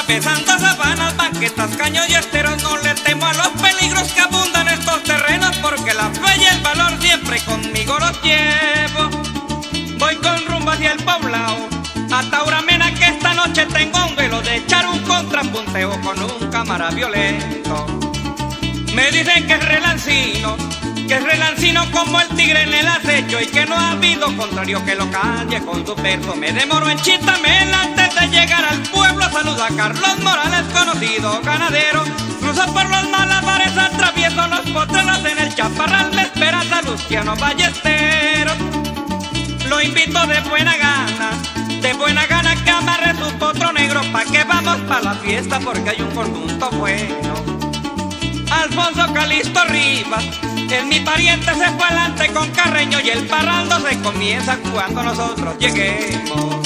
atravesando sabanas, banquetas, caños y esteros. No le temo a los peligros que abundan en estos terrenos, porque la fe y el valor siempre conmigo los llevo. Voy con rumbo hacia el poblado, a Tauramena, que esta noche tengo un velo de echar un contrapunteo con un cámara violento. Me dicen que es relancino como el tigre en el acecho, y que no ha habido contrario que lo calle con su verso. Me demoro en Chitamel antes de llegar al pueblo. Saluda a Carlos Morales, conocido ganadero. Cruzo por los malabares, atravieso los potreros. En el Chaparral me espera Salustiano Ballesteros. Lo invito de buena gana que amarre su potro negro, pa' que vamos pa' la fiesta, porque hay un conjunto bueno. Alfonso Calixto Rivas es mi pariente, se fue adelante con Carreño, y el parrando se comienza cuando nosotros lleguemos.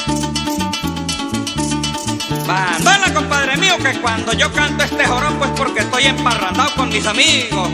Bandana, compadre mío, que cuando yo canto este joropo es porque estoy emparrandado con mis amigos.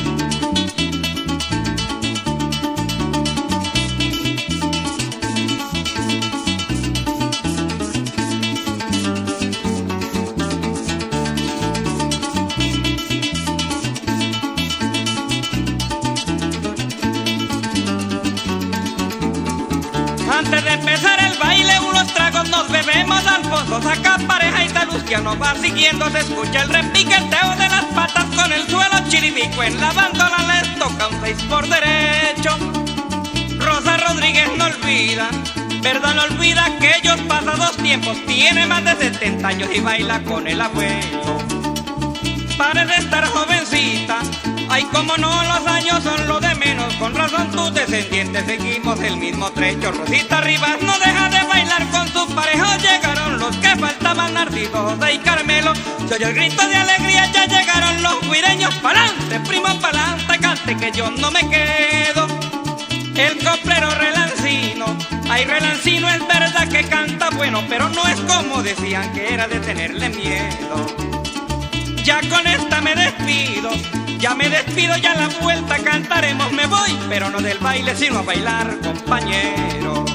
Antes de empezar el baile, unos tragos nos bebemos. Alfonso saca pareja y Salustiano va siguiendo. Se escucha el repiqueteo de las patas con el suelo. Chiribico en la bandola les toca un 6 por derecho. Rosa Rodríguez no olvida, verdad no olvida, que ellos pasados tiempos tiene más de 70 años y baila con el abuelo. Parece estar jovencita, ay como no, los años son lo de menos. Con razón tus descendientes seguimos el mismo trecho. Rosita Rivas no deja de bailar con su pareja. Llegaron los que faltaban, Narciso, José y Carmelo. Se oye el grito de alegría, ya llegaron los guireños. Pa'lante, primo, pa'lante, cante que yo no me quedo. El coplero Relancino, ay Relancino, es verdad que canta bueno, pero no es como decían que era de tenerle miedo. Ya con esta me despido, ya a la vuelta cantaremos. Me voy, pero no del baile, sino a bailar, compañero.